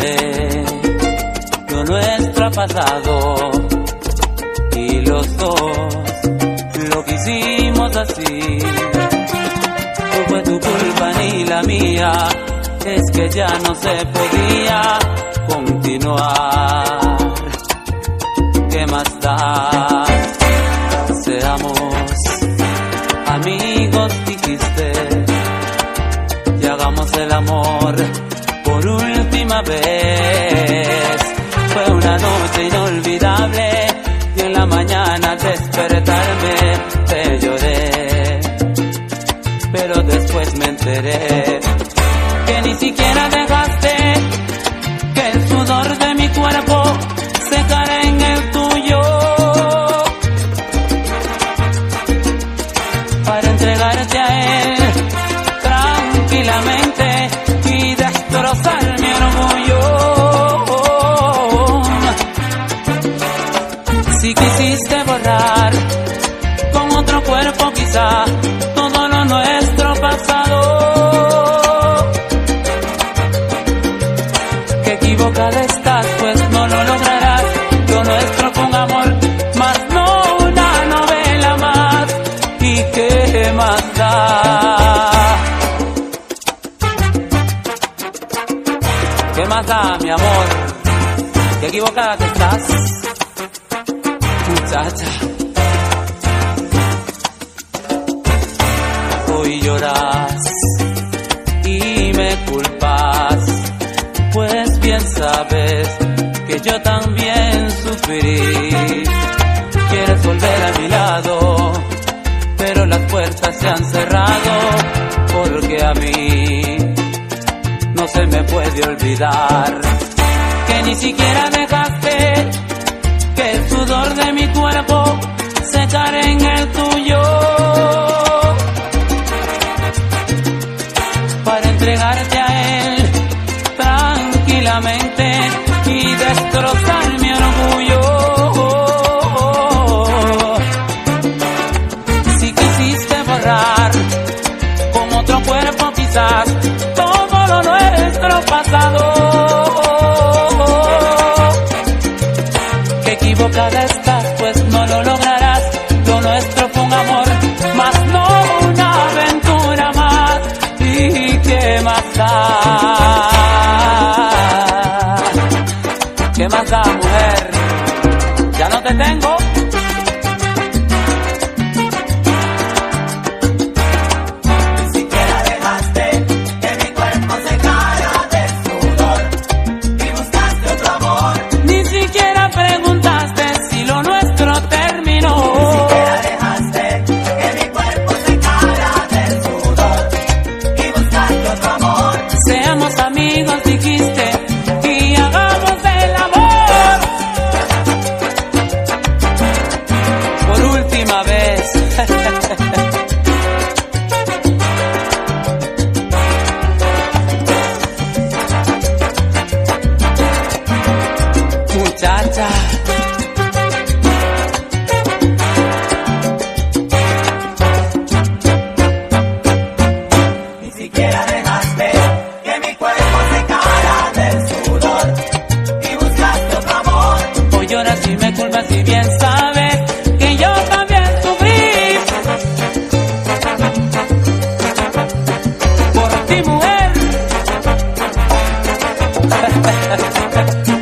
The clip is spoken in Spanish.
olvidé lo nuestro ha pasado y los dos lo que hicimos así. No fue tu culpa ni la mía, es que ya no se podía continuar. ¿Qué más da? Seamos amigos, dijiste, y hagamos el amor por última vez. Fue una noche inolvidable y en la mañana al despertarme te lloré, pero después me enteré que ni siquiera dejaste que el sudor de mi cuerpo secara en el tuyo para entregarte a él tranquilamente y destrozar mi orgullo. Si quisiste borrar con otro cuerpo quizá todo lo nuestro pasado, que equivocada estás, pues no lo lograrás. Lo nuestro fue un amor, más no una novela más. ¿Y qué más da? ¿Qué más da, mi amor? ¿Qué equivocada que estás, muchacha? Hoy lloras y me culpas, pues bien sabes que yo también sufrí. Quieres volver a mi lado, pero las puertas se han cerrado, porque a mí no se me puede olvidar que ni siquiera dejaste que el sudor de mi cuerpo secara en el tuyo para entregarte a él tranquilamente y destrozar mi orgullo. Si quisiste borrar con otro cuerpo quizás todo lo nuestro pasado, que equivocada estás, pues no lo lograrás. Lo nuestro fue un amor, más no una aventura más. ¿Y qué más da? ¿Qué más da, mujer? Ya no te tengo. Ni siquiera dejaste que mi cuerpo secara de sudor y buscaste otro amor. Ni siquiera preguntaste si lo nuestro terminó. Ni siquiera dejaste que mi cuerpo secara de sudor y buscaste otro amor. Seamos amigos, dijiste, y hagamos el amor por última vez. Muchacha, Ni siquiera dejaste que mi cuerpo secara del sudor y buscaste otro amor. hoy lloras y me culpas y bien sabes que yo también sufrí por ti, mujer.